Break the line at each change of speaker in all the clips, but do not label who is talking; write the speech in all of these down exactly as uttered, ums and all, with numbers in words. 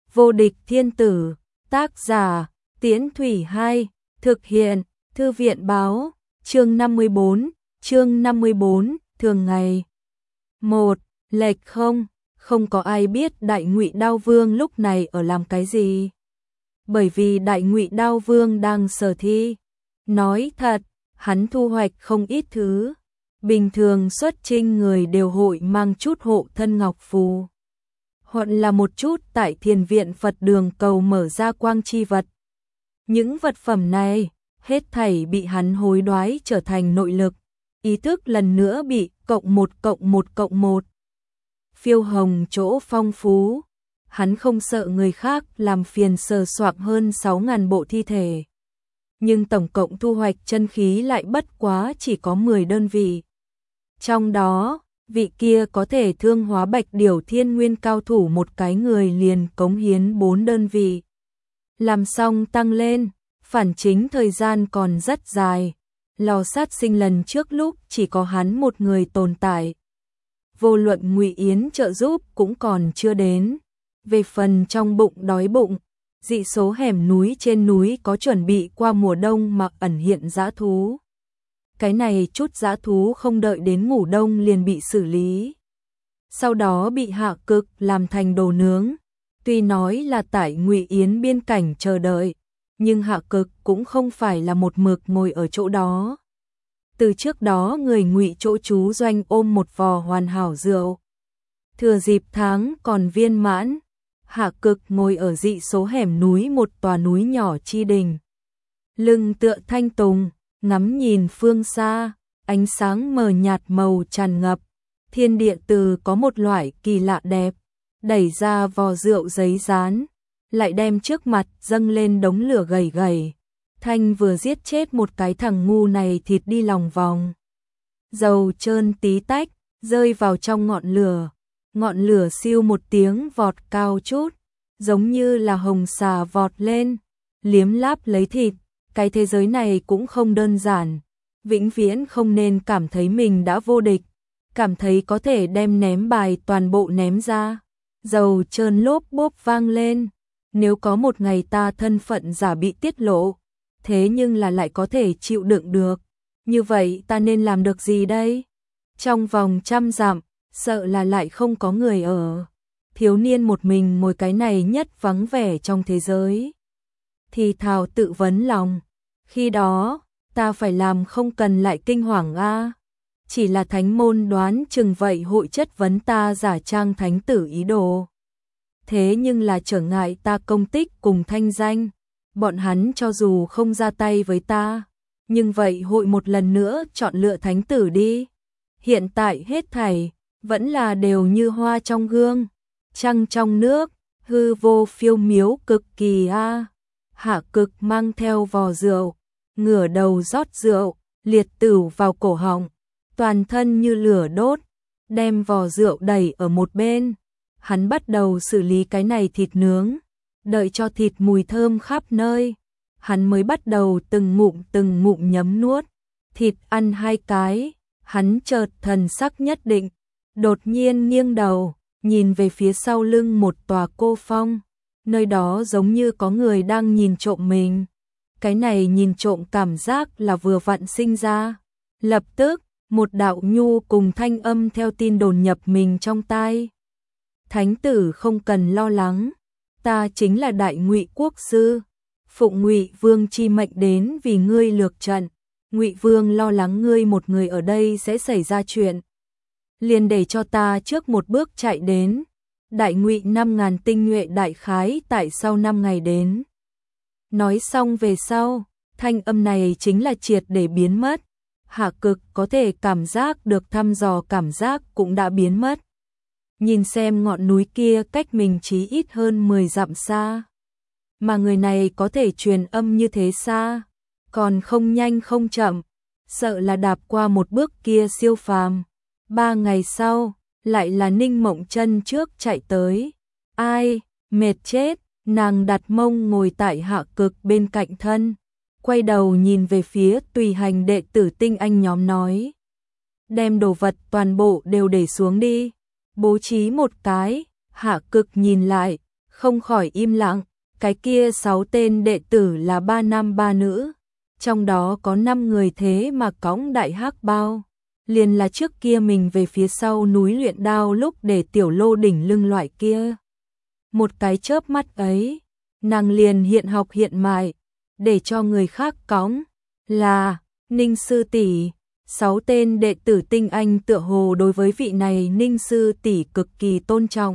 Vô địch thiên tử, tác giả, Tiễn Thủy hai, thực hiện, Thư viện báo, chương năm mươi bốn, chương năm mươi bốn, thường ngày. một. Lệch không, không có ai biết Đại Ngụy Đao Vương lúc này ở làm cái gì. Bởi vì Đại Ngụy Đao Vương đang sở thi. Nói thật, hắn thu hoạch không ít thứ. Bình thường xuất chinh người đều hội mang chút hộ thân ngọc phù, hoặc là một chút tại thiền viện Phật đường cầu mở ra quang chi vật. Những vật phẩm này, hết thảy bị hắn hối đoái trở thành nội lực, ý thức lần nữa bị cộng một cộng một cộng một. Phiêu hồng chỗ phong phú, hắn không sợ người khác làm phiền sờ soạng hơn sáu ngàn bộ thi thể. Nhưng tổng cộng thu hoạch chân khí lại bất quá chỉ có mười đơn vị. Trong đó, vị kia có thể thương hóa Bạch Điểu Thiên Nguyên cao thủ một cái người liền cống hiến bốn đơn vị. Làm xong tăng lên, phản chính thời gian còn rất dài. Lò sát sinh lần trước lúc chỉ có hắn một người tồn tại. Vô luận Ngụy Yến trợ giúp cũng còn chưa đến. Về phần trong bụng đói bụng, dị số hẻm núi trên núi có chuẩn bị qua mùa đông mà ẩn hiện dã thú. Cái này chút dã thú không đợi đến ngủ đông liền bị xử lý. Sau đó bị hạ cực làm thành đồ nướng. Tuy nói là tại Ngụy Yến biên cảnh chờ đợi, nhưng hạ cực cũng không phải là một mực ngồi ở chỗ đó. Từ trước đó người Ngụy chỗ trú doanh ôm một vò hoàn hảo rượu. Thừa dịp tháng còn viên mãn, hạ cực ngồi ở dị số hẻm núi một tòa núi nhỏ chi đình. Lưng tựa thanh tùng, ngắm nhìn phương xa, ánh sáng mờ nhạt màu tràn ngập. Thiên địa từ có một loại kỳ lạ đẹp, đẩy ra vò rượu giấy dán, lại đem trước mặt dâng lên đống lửa gầy gầy. Thanh vừa giết chết một cái thằng ngu này thịt đi lòng vòng. Dầu trơn tí tách, rơi vào trong ngọn lửa. Ngọn lửa siêu một tiếng vọt cao chút, giống như là hồng xà vọt lên, liếm láp lấy thịt. Cái thế giới này cũng không đơn giản, vĩnh viễn không nên cảm thấy mình đã vô địch, cảm thấy có thể đem ném bài toàn bộ ném ra. Dầu trơn lốp bốp vang lên, nếu có một ngày ta thân phận giả bị tiết lộ, thế nhưng là lại có thể chịu đựng được, như vậy ta nên làm được gì đây? Trong vòng trăm dặm, sợ là lại không có người ở. Thiếu niên một mình ngồi cái này nhất vắng vẻ trong thế giới. Thì thào tự vấn lòng, khi đó, ta phải làm không cần lại kinh hoàng a. Chỉ là thánh môn đoán chừng vậy hội chất vấn ta giả trang thánh tử ý đồ. Thế nhưng là trở ngại ta công tích cùng thanh danh, bọn hắn cho dù không ra tay với ta, nhưng vậy hội một lần nữa chọn lựa thánh tử đi. Hiện tại hết thảy, vẫn là đều như hoa trong gương, trăng trong nước, hư vô phiêu miếu cực kỳ a. Hạ cực mang theo vò rượu, ngửa đầu rót rượu, liệt tửu vào cổ họng, toàn thân như lửa đốt, đem vò rượu đẩy ở một bên. Hắn bắt đầu xử lý cái này thịt nướng, đợi cho thịt mùi thơm khắp nơi, hắn mới bắt đầu từng ngụm từng ngụm nhấm nuốt. Thịt ăn hai cái, hắn chợt thần sắc nhất định, đột nhiên nghiêng đầu, nhìn về phía sau lưng một tòa cô phong. Nơi đó giống như có người đang nhìn trộm mình. Cái này nhìn trộm cảm giác là vừa vặn sinh ra. Lập tức, một đạo nhu cùng thanh âm theo tin đồn nhập mình trong tai. Thánh tử không cần lo lắng, ta chính là Đại Ngụy quốc sư, phụng Ngụy Vương chi mệnh đến vì ngươi lược trận. Ngụy Vương lo lắng ngươi một người ở đây sẽ xảy ra chuyện, liền để cho ta trước một bước chạy đến. Đại Ngụy năm ngàn tinh nhuệ đại khái tại sau năm ngày đến. Nói xong về sau, thanh âm này chính là triệt để biến mất. Hạ cực có thể cảm giác được thăm dò cảm giác cũng đã biến mất. Nhìn xem ngọn núi kia cách mình chí ít hơn mười dặm xa. Mà người này có thể truyền âm như thế xa, còn không nhanh không chậm, sợ là đạp qua một bước kia siêu phàm. Ba ngày sau, lại là Ninh Mộng Chân trước chạy tới. Ai, mệt chết, nàng đặt mông ngồi tại hạ cực bên cạnh thân, quay đầu nhìn về phía tùy hành đệ tử tinh anh nhóm nói. Đem đồ vật toàn bộ đều để xuống đi, bố trí một cái. Hạ cực nhìn lại, không khỏi im lặng, cái kia sáu tên đệ tử là ba nam ba nữ, trong đó có năm người thế mà cõng đại hắc bao, liền là trước kia mình về phía sau núi luyện đao lúc để Tiểu Lô đỉnh lưng loại kia. Một cái chớp mắt ấy, nàng liền hiện học hiện mại, để cho người khác cõng, là Ninh sư tỷ. Sáu tên đệ tử tinh anh tựa hồ đối với vị này Ninh sư tỷ cực kỳ tôn trọng.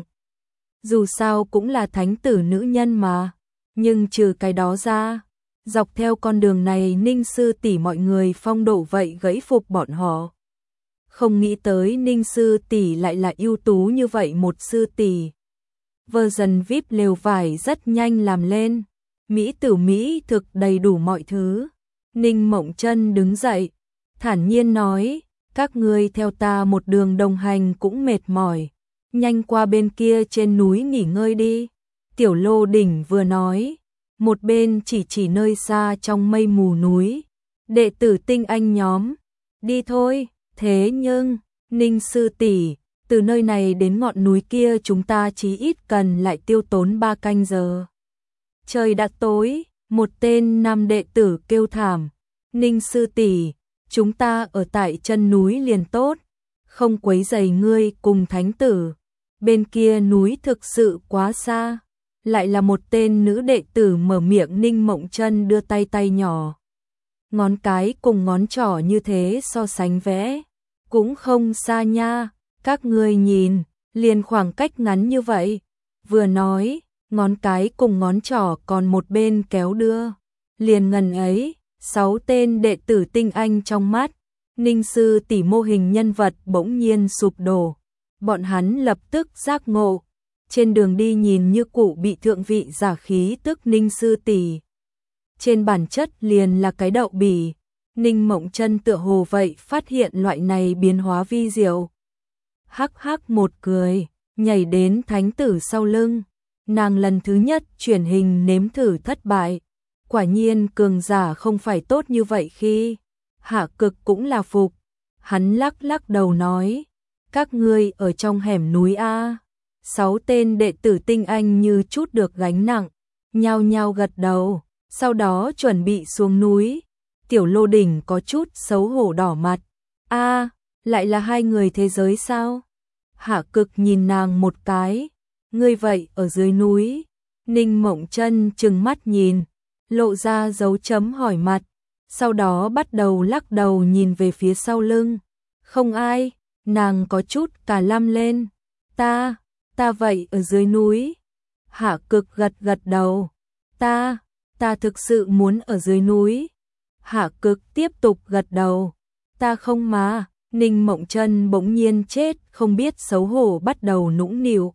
Dù sao cũng là thánh tử nữ nhân mà, nhưng trừ cái đó ra, dọc theo con đường này Ninh sư tỷ mọi người phong độ vậy gãy phục bọn họ. Không nghĩ tới Ninh sư tỷ lại là ưu tú như vậy một sư tỷ. Version vi ai pi lều vải rất nhanh làm lên, mỹ tử mỹ thực đầy đủ mọi thứ. Ninh Mộng Chân đứng dậy, thản nhiên nói, các ngươi theo ta một đường đồng hành cũng mệt mỏi, nhanh qua bên kia trên núi nghỉ ngơi đi. Tiểu Lô đỉnh vừa nói, một bên chỉ chỉ nơi xa trong mây mù núi, đệ tử tinh anh nhóm, đi thôi. Thế nhưng, Ninh sư tỷ, từ nơi này đến ngọn núi kia chúng ta chí ít cần lại tiêu tốn ba canh giờ. Trời đã tối, một tên nam đệ tử kêu thảm, Ninh sư tỷ, chúng ta ở tại chân núi liền tốt, không quấy rầy ngươi cùng thánh tử. Bên kia núi thực sự quá xa. Lại là một tên nữ đệ tử mở miệng. Ninh Mộng Chân đưa tay tay nhỏ, ngón cái cùng ngón trỏ như thế so sánh vẽ, cũng không xa nha, các ngươi nhìn, liền khoảng cách ngắn như vậy. Vừa nói, ngón cái cùng ngón trỏ còn một bên kéo đưa, liền ngần ấy, sáu tên đệ tử tinh anh trong mắt, Ninh sư tỷ mô hình nhân vật bỗng nhiên sụp đổ. Bọn hắn lập tức giác ngộ, trên đường đi nhìn như cụ bị thượng vị giả khí tức Ninh sư tỷ, trên bản chất liền là cái đậu bỉ. Ninh Mộng Chân tựa hồ vậy phát hiện loại này biến hóa vi diệu. Hắc hắc một cười, nhảy đến thánh tử sau lưng. Nàng lần thứ nhất truyền hình nếm thử thất bại. Quả nhiên cường giả không phải tốt như vậy khi. Hạ Cực cũng là phục. Hắn lắc lắc đầu nói, các ngươi ở trong hẻm núi A. Sáu tên đệ tử tinh anh như chút được gánh nặng, nhao nhao gật đầu, sau đó chuẩn bị xuống núi. Tiểu Lô đỉnh có chút xấu hổ đỏ mặt. A, lại là hai người thế giới sao? Hạ Cực nhìn nàng một cái, ngươi vậy ở dưới núi. Ninh Mộng Chân trừng mắt nhìn, lộ ra dấu chấm hỏi mặt, sau đó bắt đầu lắc đầu nhìn về phía sau lưng. Không ai, nàng có chút cả lăm lên. Ta, ta vậy ở dưới núi. Hạ Cực gật gật đầu. Ta, ta thực sự muốn ở dưới núi. Hạ Cực tiếp tục gật đầu. Ta không mà. Ninh Mộng Chân bỗng nhiên chết, không biết xấu hổ bắt đầu nũng nịu.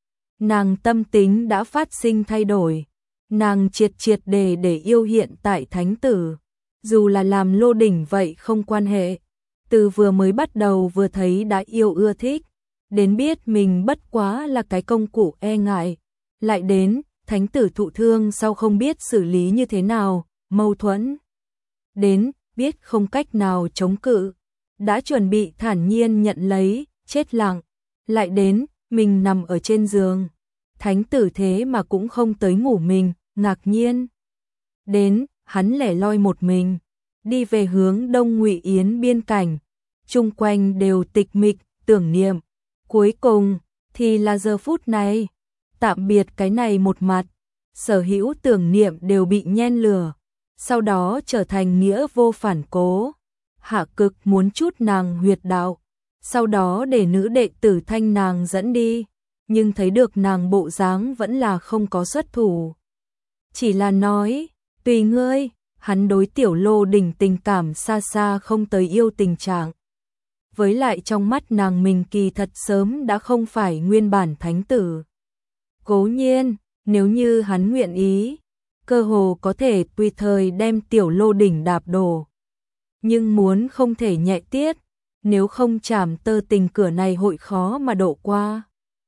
Nàng tâm tính đã phát sinh thay đổi. Nàng triệt triệt để để yêu hiện tại thánh tử. Dù là làm lô đỉnh vậy không quan hệ. Từ vừa mới bắt đầu vừa thấy đã yêu ưa thích. Đến biết mình bất quá là cái công cụ e ngại. Lại đến, thánh tử thụ thương sau không biết xử lý như thế nào, mâu thuẫn. Đến, biết không cách nào chống cự. Đã chuẩn bị thản nhiên nhận lấy, chết lặng. Lại đến, mình nằm ở trên giường. Thánh tử thế mà cũng không tới ngủ mình, ngạc nhiên. Đến, hắn lẻ loi một mình, đi về hướng Đông Ngụy Yến biên cảnh. Chung quanh đều tịch mịch, tưởng niệm. Cuối cùng, thì là giờ phút này. Tạm biệt cái này một mặt, sở hữu tưởng niệm đều bị nhen lửa. Sau đó trở thành nghĩa vô phản cố. Hạ Cực muốn chút nàng huyệt đạo, sau đó để nữ đệ tử thanh nàng dẫn đi, nhưng thấy được nàng bộ dáng vẫn là không có xuất thủ. Chỉ là nói, tùy ngươi, hắn đối Tiểu Lô đỉnh tình cảm xa xa không tới yêu tình trạng. Với lại trong mắt nàng mình kỳ thật sớm đã không phải nguyên bản thánh tử. Cố nhiên, nếu như hắn nguyện ý, cơ hồ có thể tùy thời đem Tiểu Lô đỉnh đạp đổ. Nhưng muốn không thể nhẹ tiết, nếu không chảm tơ tình cửa này hội khó mà độ qua.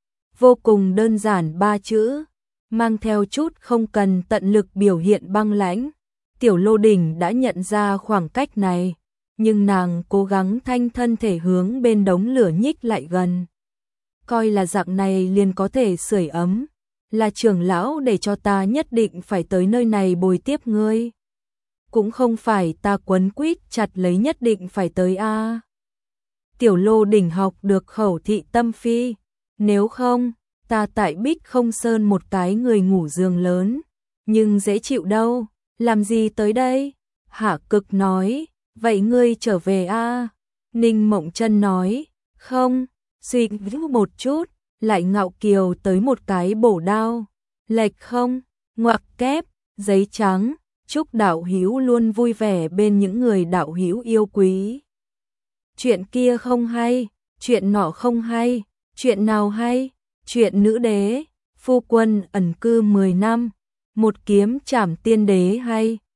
Vô cùng đơn giản ba chữ, mang theo chút không cần tận lực biểu hiện băng lãnh. Tiểu Lô đỉnh đã nhận ra khoảng cách này, nhưng nàng cố gắng thanh thân thể hướng bên đống lửa nhích lại gần. Coi là dạng này liền có thể sưởi ấm, là trưởng lão để cho ta nhất định phải tới nơi này bồi tiếp ngươi. Cũng không phải ta quấn quýt chặt lấy nhất định phải tới a. Tiểu Lô đỉnh học được khẩu thị tâm phi, nếu không, ta tại Bích Không Sơn một cái người ngủ giường lớn, nhưng dễ chịu đâu, làm gì tới đây? Hạ Cực nói, vậy ngươi trở về a. Ninh Mộng Chân nói, không, suy nghĩ một chút, lại ngạo kiều tới một cái bổ đao, lệch không, ngoặc kép, giấy trắng, chúc đạo hữu luôn vui vẻ bên những người đạo hữu yêu quý. Chuyện kia không hay, chuyện nọ không hay, chuyện nào hay? Chuyện nữ đế, phu quân ẩn cư mười năm, một kiếm trảm tiên đế hay,